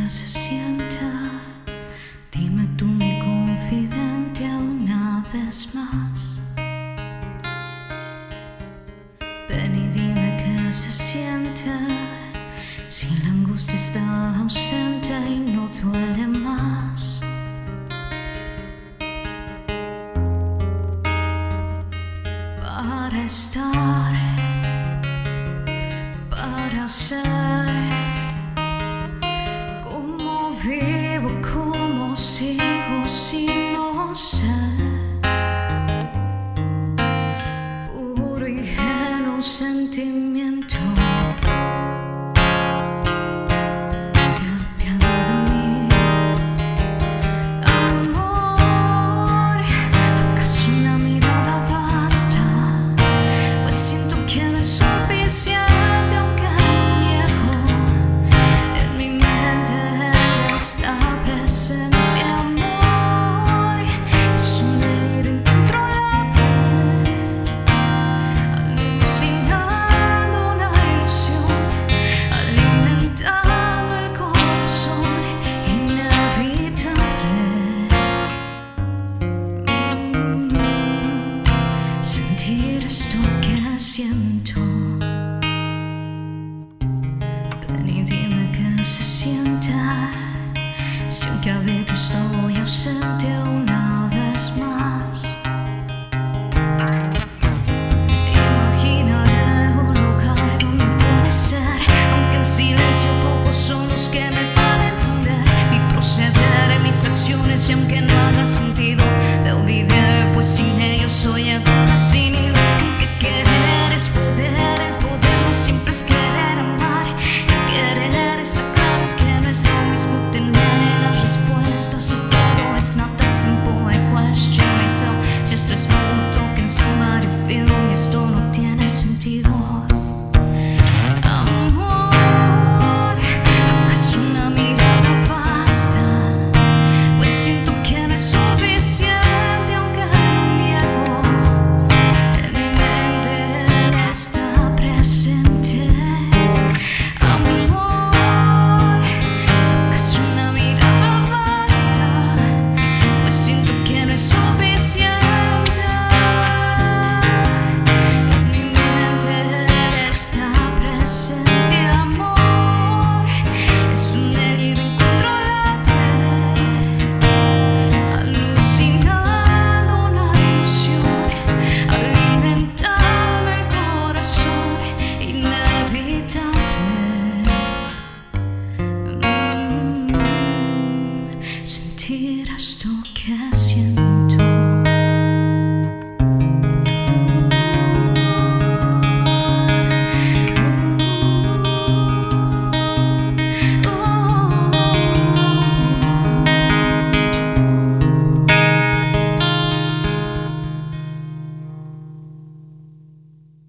que se sienta. Dime tú, mi confidente, una vez más. Ven y dime qué se siente si la angustia está ausente y no duele más. Para estar, para ser, cómo vivo, cómo sigo si no sé. Puro y ingenuo sentimiento se apiada de mí. Amor, ¿acaso una mirada basta? Pues siento que no es suficiente, aunque lo niego. En mi mente él está presente. Amor, es un delirio incontrolable, alucinando una ilusión, alimentando el corazón inevitable. Sentir esto que siento. Ven y dime qué se sienta si aunque a veces estoy ausente una vez más. Imaginaré un lugar donde puede ser, aunque en silencio pocos son los que me van a entender mi proceder y mis acciones, y aunque no haga sentido te olvidé, pues sin ellos soy agora sin hilo. Aunque querer es poder, el poder no siempre es querer amar. Y querer está claro que no es lo mismo tener las respuestas y todo. It's not that simple, I question myself. Si esto es mutuo, can somebody feel me? Esto no tiene sentido. Amor, ¿acaso una mirada basta? Pues siento que no es suficiente, aunque lo niego. En mi mente él está presente. Amor, ¿acaso una mirada basta? Pues siento que no es suficiente. En mi mente él está presente. Amor, es un delirio incontrolable, alucinando una ilusión, alimentando el corazón inevitable. Sentir esto que